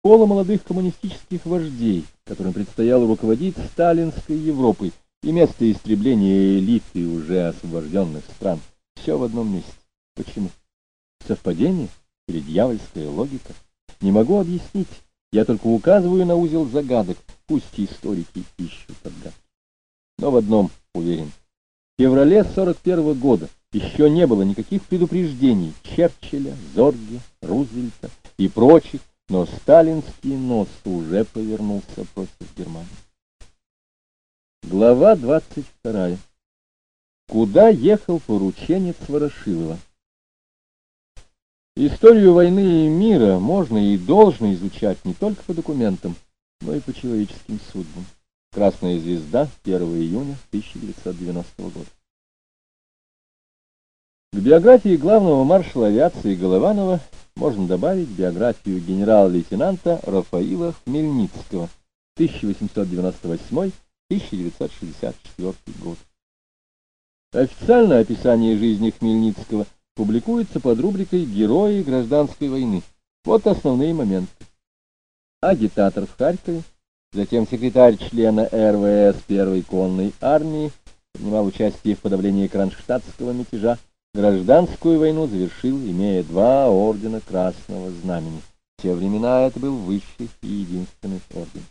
школа молодых коммунистических вождей, которым предстояло руководить сталинской Европой, и место истребления элиты уже освобожденных стран. Все в одном месте. Почему? Совпадение или дьявольская логика? Не могу объяснить. Я только указываю на узел загадок, пусть историки ищут отгадки. Но в одном уверен. В феврале 41-го года еще не было никаких предупреждений Черчилля, Зорге, Рузвельта и прочих, но сталинский нос уже повернулся против Германии. Глава 22. Куда ехал порученец Ворошилова? Историю войны и мира можно и должно изучать не только по документам, но и по человеческим судьбам. Красная звезда, 1 июня 1990 года. К биографии главного маршала авиации Голованова можно добавить биографию генерал-лейтенанта Рафаила Хмельницкого, 1898-1964 год. Официальное описание жизни Хмельницкого публикуется под рубрикой «Герои гражданской войны». Вот основные моменты. Агитатор в Харькове, затем секретарь члена РВС Первой конной армии, принимал участие в подавлении кронштадтского мятежа, гражданскую войну завершил, имея 2 ордена Красного Знамени. В те времена это был высший и единственный орден.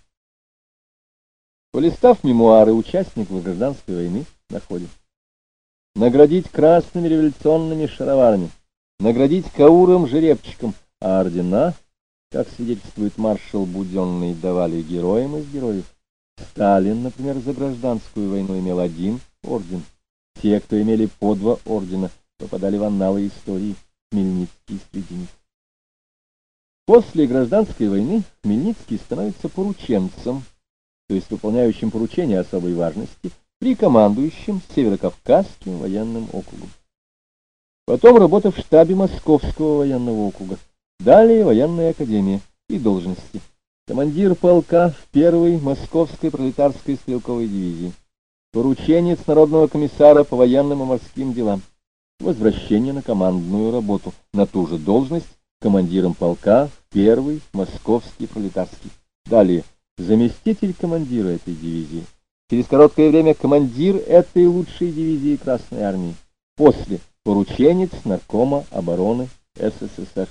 Полистав мемуары участников гражданской войны, находим: наградить красными революционными шароварами, наградить кауром-жеребчиком, а ордена, как свидетельствует маршал Буденный, давали героям из героев. Сталин, например, за гражданскую войну имел 1 орден. Те, кто имели по 2 ордена, попадали в анналы истории. Хмельницкий среди них. После гражданской войны Хмельницкий становится порученцем, то есть выполняющим поручения особой важности, при командующем Северокавказским военным округом. Потом работа в штабе Московского военного округа. Далее военная академия и должности. Командир полка в 1-й Московской пролетарской стрелковой дивизии. Порученец Народного комиссара по военным и морским делам. Возвращение на командную работу на ту же должность командиром полка в 1-й Московский пролетарский. Далее заместитель командира этой дивизии. Через короткое время командир этой лучшей дивизии Красной армии. После порученец наркома обороны СССР.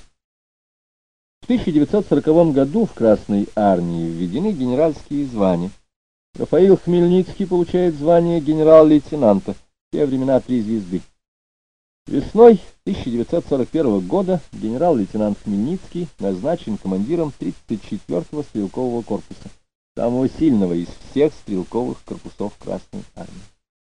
В 1940 году в Красной армии введены генеральские звания. Рафаил Хмельницкий получает звание генерал-лейтенанта, в те времена 3 звезды. Весной 1941 года генерал-лейтенант Хмельницкий назначен командиром 34-го стрелкового корпуса, самого сильного из всех стрелковых корпусов Красной армии.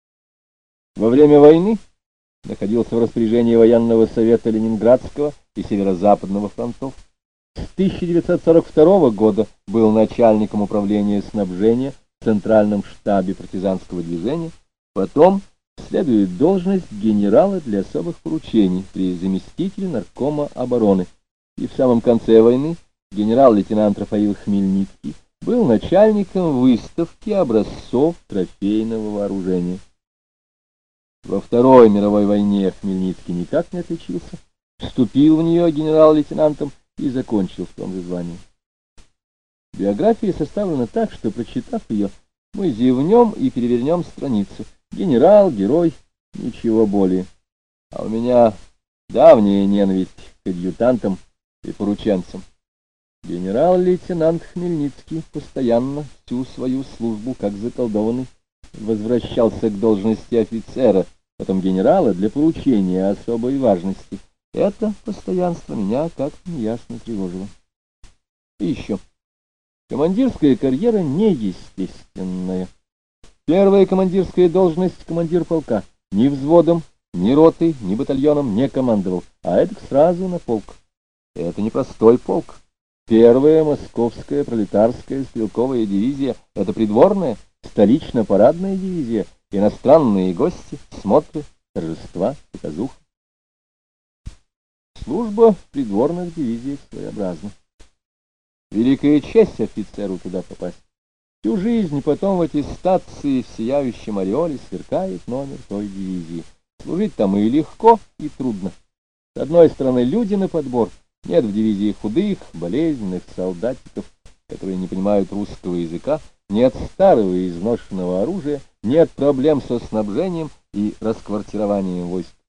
Во время войны находился в распоряжении военного совета Ленинградского и Северо-Западного фронтов. С 1942 года был начальником управления снабжения в Центральном штабе партизанского движения, потом следует должность генерала для особых поручений при заместителе наркома обороны, и в самом конце войны генерал-лейтенант Рафаил Хмельницкий был начальником выставки образцов трофейного вооружения. Во Второй мировой войне Хмельницкий никак не отличился, вступил в нее генерал-лейтенантом и закончил в том же звании. Биография составлена так, что, прочитав ее, мы зевнем и перевернем страницу. Генерал, герой, ничего более. А у меня давняя ненависть к адъютантам и порученцам. Генерал-лейтенант Хмельницкий постоянно всю свою службу, как заколдованный, возвращался к должности офицера, потом генерала для поручения особой важности. Это постоянство меня как-то неясно тревожило. И еще. Командирская карьера неестественная. Первая командирская должность — командир полка. Ни взводом, ни ротой, ни батальоном не командовал, а это сразу на полк. Это не простой полк. 1-я Московская пролетарская стрелковая дивизия — это придворная, столично-парадная дивизия, иностранные гости, смотры, торжества, показуха. Служба в придворных дивизиях своеобразна. Великая честь офицеру туда попасть. Всю жизнь потом в аттестации в сияющем ореоле сверкает номер той дивизии. Служить там и легко, и трудно. С одной стороны, люди на подбор, Нет в дивизии худых, болезненных солдатиков, которые не понимают русского языка, нет старого и изношенного оружия, нет проблем со снабжением и расквартированием войск.